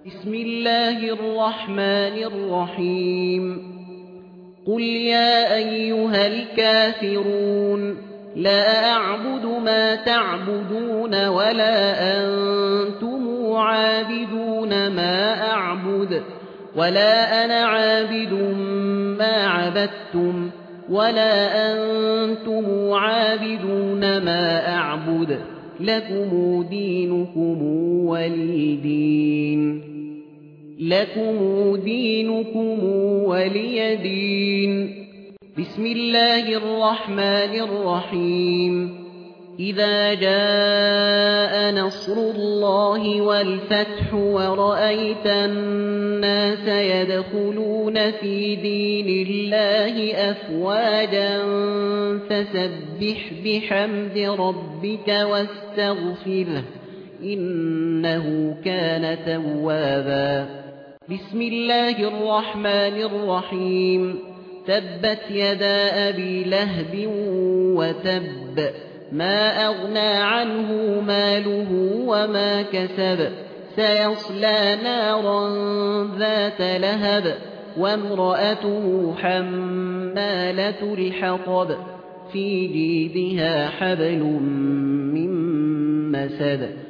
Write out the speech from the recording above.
بسم الله الرحمن الرحيم قل يا أيها الكافرون لا أعبد ما تعبدون ولا أنتم عابدون ما أعبد ولا أنا عابد ما عبدتم ولا أنتم عابدون ما أعبد لكم دينكم ولي دين بسم الله الرحمن الرحيم إذا جاء نصر الله والفتح ورأيت الناس يدخلون في دين الله أفواجا فسبح بحمد ربك واستغفره إنه كان توابا بسم الله الرحمن الرحيم تبت يدا أبي لهب وتب ما أغنى عنه ماله وما كسب سيصلى نارا ذات لهب وامرأته حمالة الحطب في جيدها حبل من مسد